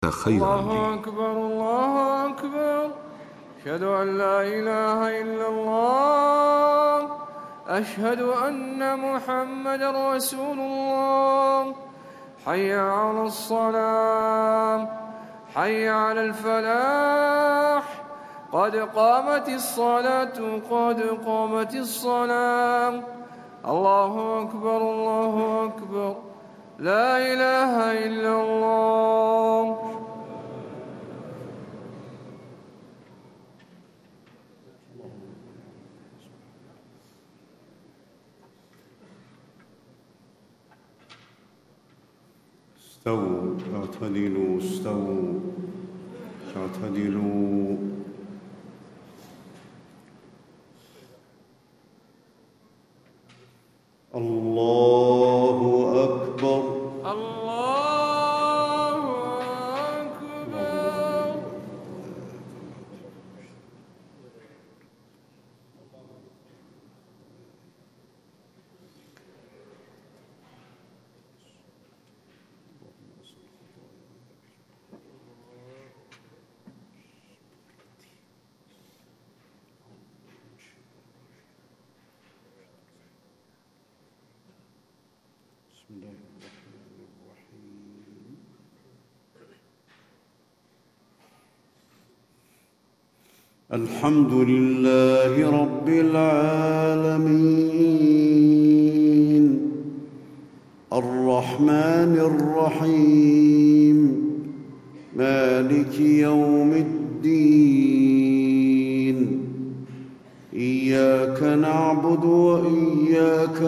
خيرا لي. الله أكبر الله أكبر. أشهد أن لا إله إلا الله. أشهد أن محمدا رسول الله. حي على الصلاة، حي على الفلاح، قد قامت الصلاة، قد قامت الصلاة. الله أكبر الله أكبر. لا إله إلا الله. استووا اعتدلوا استووا اعتدلوا. الله أكبر الله أكبر. بسم الله الرحمن الرحيم. الحمد لله رب العالمين، الرحمن الرحيم، مالك يوم الدين. إياك نعبد وإياك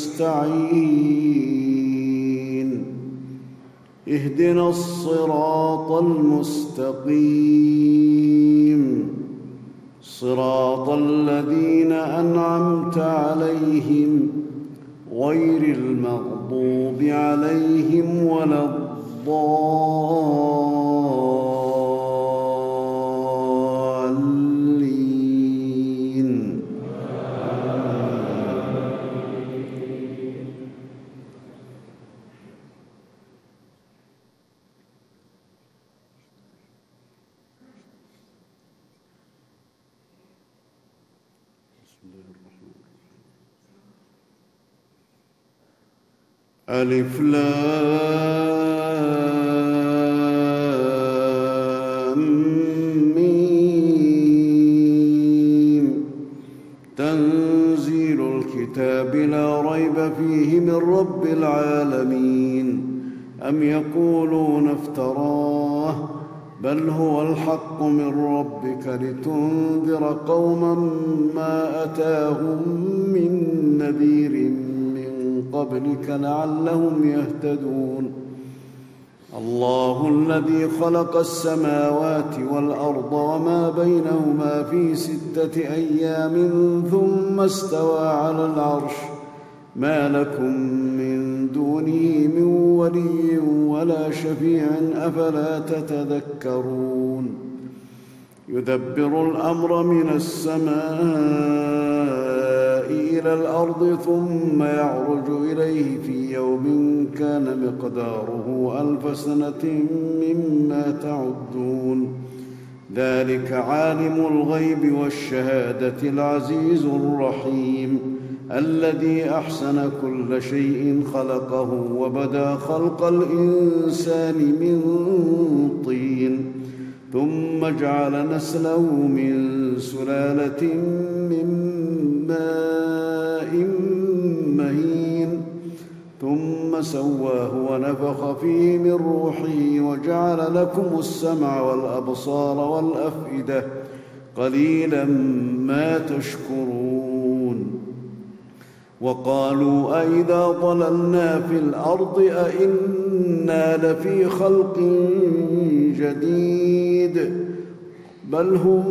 نستعين. اهدنا الصراط المستقيم، صراط الذين أنعمت عليهم غير المغضوب عليهم ولا الضالين. ألف لام ميم. تنزيل الكتاب لا ريب فيه من رب العالمين. أم يقولون افتراه، بل هو الحق من ربك لتنذر قوما ما أتاهم من نذير قبلك لعلهم يهتدون. الله الذي خلق السماوات والأرض وما بينهما في 6 أيام ثم استوى على العرش. ما لكم من دونه من ولي ولا شفيع أفلا تتذكرون. يدبر الأمر من السماء إلى الأرض ثم يعرج إليه في يوم كان مقداره 1000 سنة مما تعدون. ذلك عالم الغيب والشهادة العزيز الرحيم، الذي أحسن كل شيء خلقه وبدأ خلق الإنسان من طين، ثم جعل نسله من سلالة من ماء مهين، ثم سواه ونفخ فيه من روحه وجعل لكم السمع والأبصار والأفئدة، قليلا ما تشكرون. وقالوا أئذا ضللنا في الأرض أئنا لفي خلق جديد، بل هم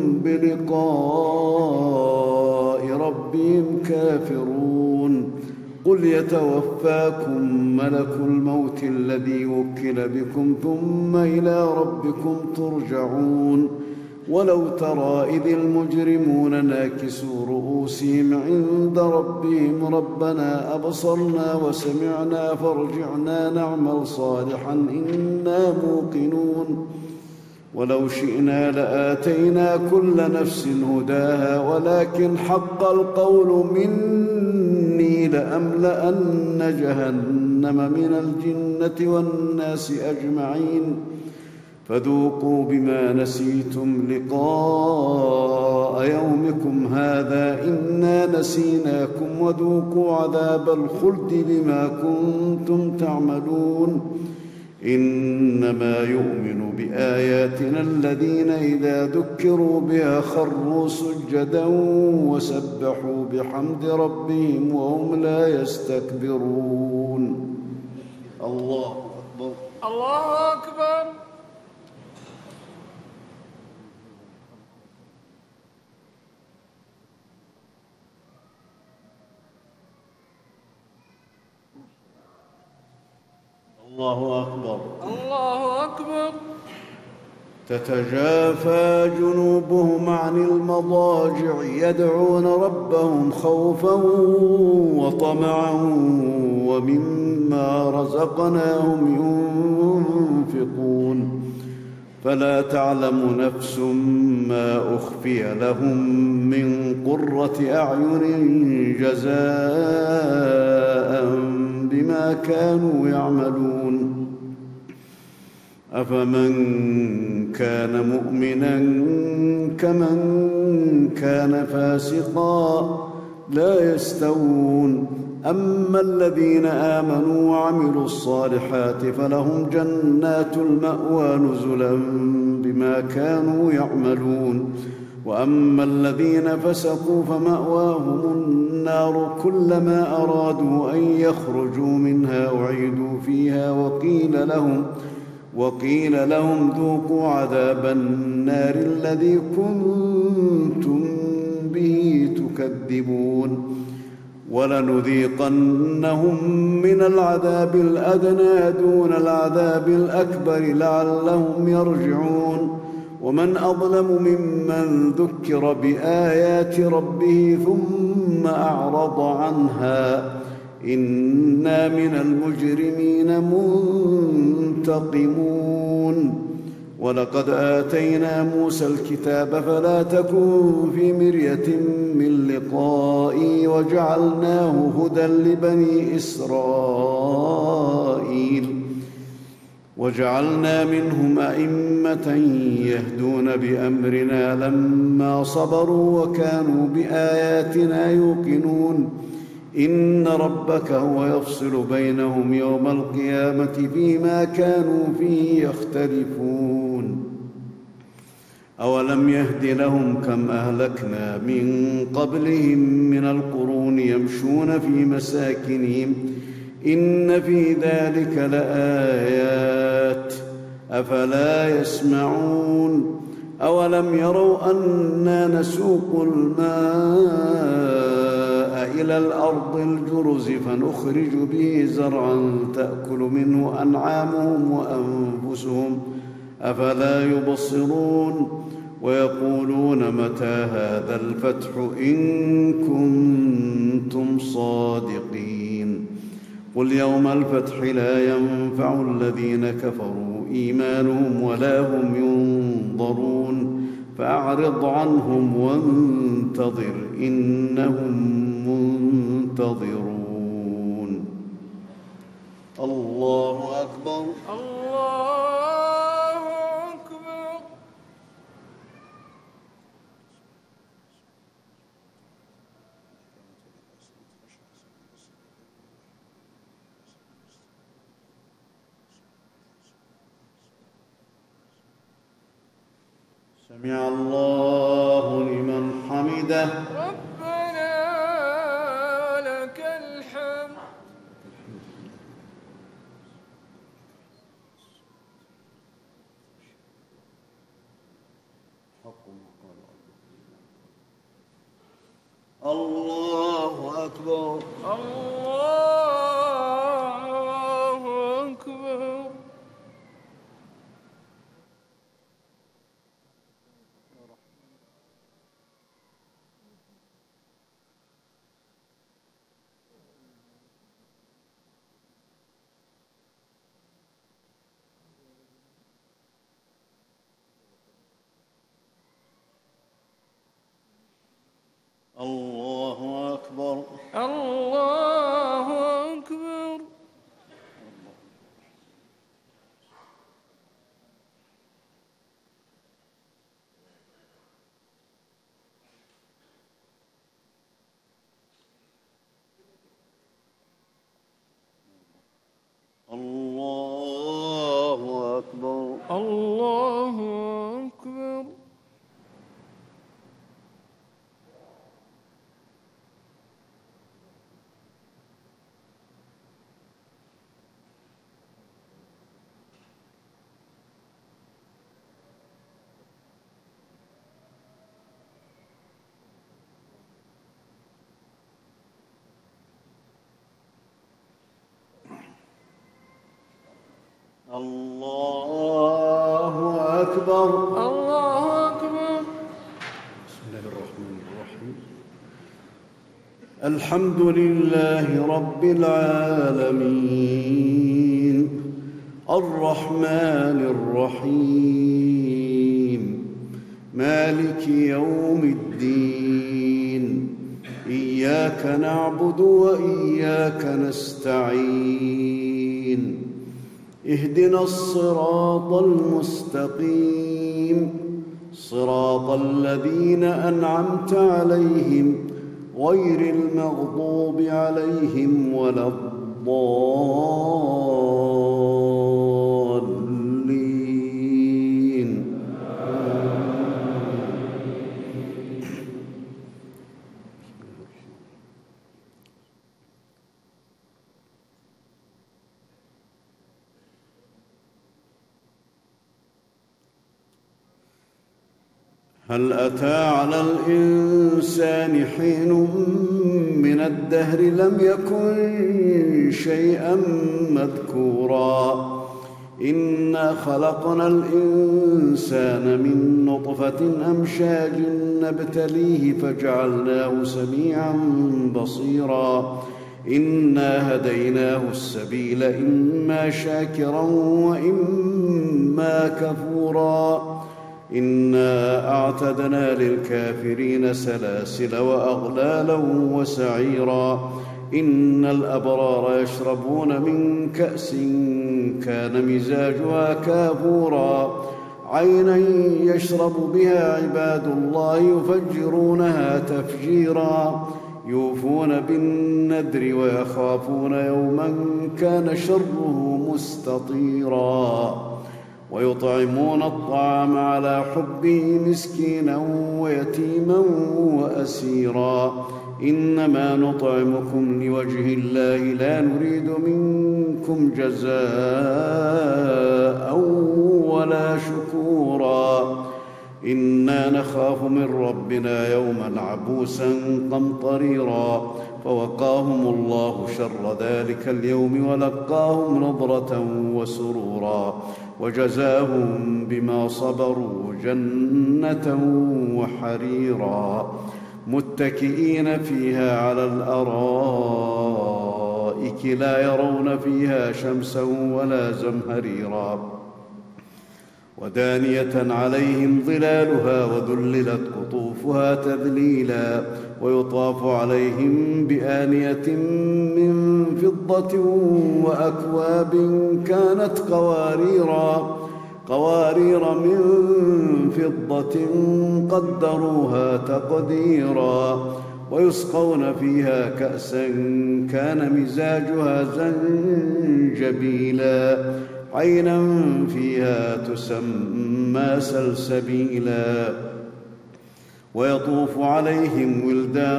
بلقاء ربهم كافرون. قل يتوفاكم ملك الموت الذي وكل بكم ثم إلى ربكم ترجعون. ولو ترى إذ المجرمون ناكسوا رؤوسهم عند ربهم ربنا أبصرنا وسمعنا فارجعنا نعمل صالحا إنا موقنون ولو شئنا لآتينا كل نفس هداها ولكن حق القول مني لأملأن جهنم من الجنة والناس أجمعين فذوقوا بما نسيتم لقاء يومكم هذا إنا نسيناكم وذوقوا عذاب الخلد بما كنتم تعملون إنما يؤمن بآياتنا الذين إذا ذكروا بها خروا سجدا وسبحوا بحمد ربهم وهم لا يستكبرون. الله أكبر. الله أكبر. الله أكبر. الله أكبر. تتجافى جنوبهم عن المضاجع يدعون ربهم خوفا وطمعا ومما رزقناهم ينفقون فلا تعلم نفس ما أخفي لهم من قرة أعين جزاء بما كانوا يعملون أفمن كان مؤمنا كمن كان فاسقا لا يستوون أما الذين آمنوا وعملوا الصالحات فلهم جنات المأوى نزلا بما كانوا يعملون وأما الذين فسقوا فمأواهم النار كلما أرادوا أن يخرجوا منها أعيدوا فيها وقيل لهم ذوقوا عذاب النار الذي كنتم به تكذبون ولنذيقنهم من العذاب الأدنى دون العذاب الأكبر لعلهم يرجعون ومن أظلم ممن ذكر بآيات ربه ثم أعرض عنها إنا من المجرمين منتقمون ولقد آتينا موسى الكتاب فلا تكن في مرية من لقائه وجعلناه هدى لبني إسرائيل وجعلنا منهم أئمة يهدون بأمرنا لما صبروا وكانوا بآياتنا يوقنون إن ربك هو يفصل بينهم يوم القيامة فيما كانوا فيه يختلفون أولم يهد لهم كم أهلكنا من قبلهم من القرون يمشون في مساكنهم إن في ذلك لآيات أفلا يسمعون أولم يروا أنا نسوق الماء إلى الأرض الجرز فنخرج به زرعا تأكل منه أنعامهم وأنفسهم أفلا يبصرون ويقولون متى هذا الفتح إن كنتم صادقين قل يوم الفتح لا ينفع الذين كفروا إيمانهم ولا هم ينظرون فأعرض عنهم وانتظر إنهم منتظرون. الله أكبر. الله أكبر. سمع الله لمن حمده. ربنا لك الحمد. الله أكبر. الله أكبر. الله أكبر. الله أكبر. الله أكبر. الله أكبر. الله أكبر. الله أكبر. بسم الله الرحمن الرحيم. الحمد لله رب العالمين الرحمن الرحيم مالك يوم الدين إياك نعبد وإياك نستعين اهدنا الصراط المستقيم صراط الذين أنعمت عليهم غير المغضوب عليهم ولا الضالين. هل أتى على الإنسان حين من الدهر لم يكن شيئا مذكورا إنا خلقنا الإنسان من نطفة أمشاج نبتليه فجعلناه سميعا بصيرا إنا هديناه السبيل إما شاكرا وإما كفورا إنا أعتدنا للكافرين سلاسل وأغلالا وسعيرا إن الأبرار يشربون من كأس كان مزاجها كافورا عينا يشرب بها عباد الله يفجرونها تفجيرا يوفون بالنذر ويخافون يوما كان شره مستطيرا ويطعمون الطعام على حبه مسكينا ويتيما وأسيرا إنما نطعمكم لوجه الله لا نريد منكم جزاء ولا شكورا إنا نخاف من ربنا يوما عبوسا قمطريرا فوقاهم الله شر ذلك اليوم ولقاهم نضرة وسرورا وجزاهم بما صبروا جنة وحريرا متكئين فيها على الأرائك لا يرون فيها شمسا ولا زمهريرا ودانية عليهم ظلالها وذللت قطوفها تذليلا ويطاف عليهم بآنية من فضة وأكواب كانت قوارير من فضة قدروها تقديرا ويسقون فيها كأسا كان مزاجها زنجبيلا عينا فيها تسمى سلسبيلا ويطوف عليهم ولدان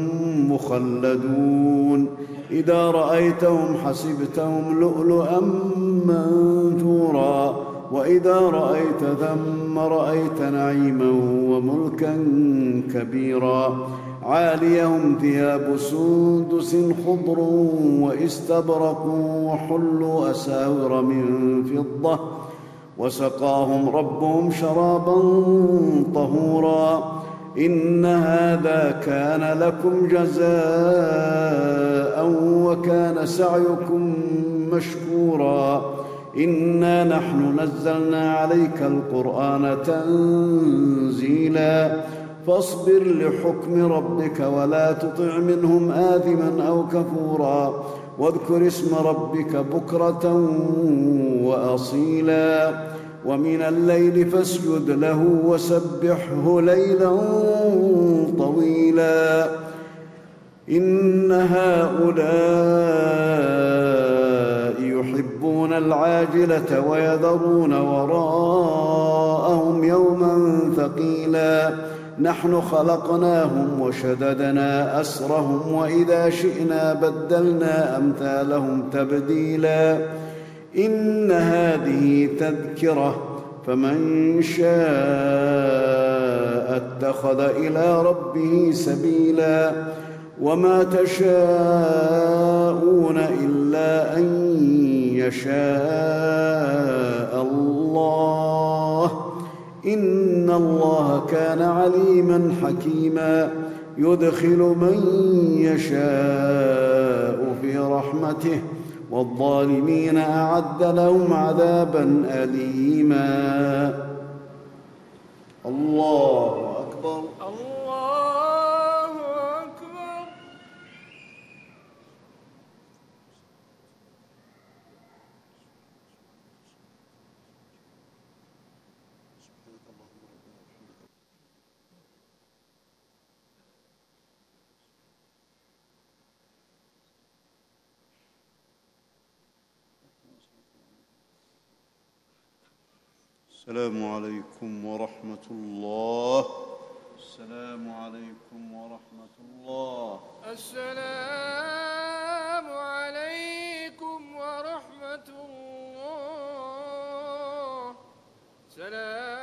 مخلدون إذا رأيتهم حسبتهم لؤلؤا منثورا وإذا رأيت ثم رأيت نعيما وملكا كبيرا عاليهم ثياب سندس خضر واستبرق وحلوا أساور من فضة وسقاهم ربهم شرابا طهورا إن هذا كان لكم جزاء وكان سعيكم مشكورا إنا نحن نزلنا عليك القرآن تنزيلا فاصبر لحكم ربك ولا تطع منهم آثما أو كفورا واذكر اسم ربك بكرة وأصيلا ومن الليل فاسجد له وسبحه ليلا طويلا إن هؤلاء يحبون العاجلة ويذرون وراءهم يوما ثقيلا نحن خلقناهم وشددنا أسرهم وإذا شئنا بدلنا أمثالهم تبديلا إن هذه تذكرة فمن شاء اتخذ إلى ربه سبيلا وما تشاءون إلا أن يشاء الله إن الله كان عليما حكيما يدخل من يشاء في رحمته والظالمين أعد لهم عذابا أليما الله أكبر الله أكبر. السلام عليكم ورحمة الله. السلام عليكم ورحمة الله. السلام عليكم ورحمة الله. سلام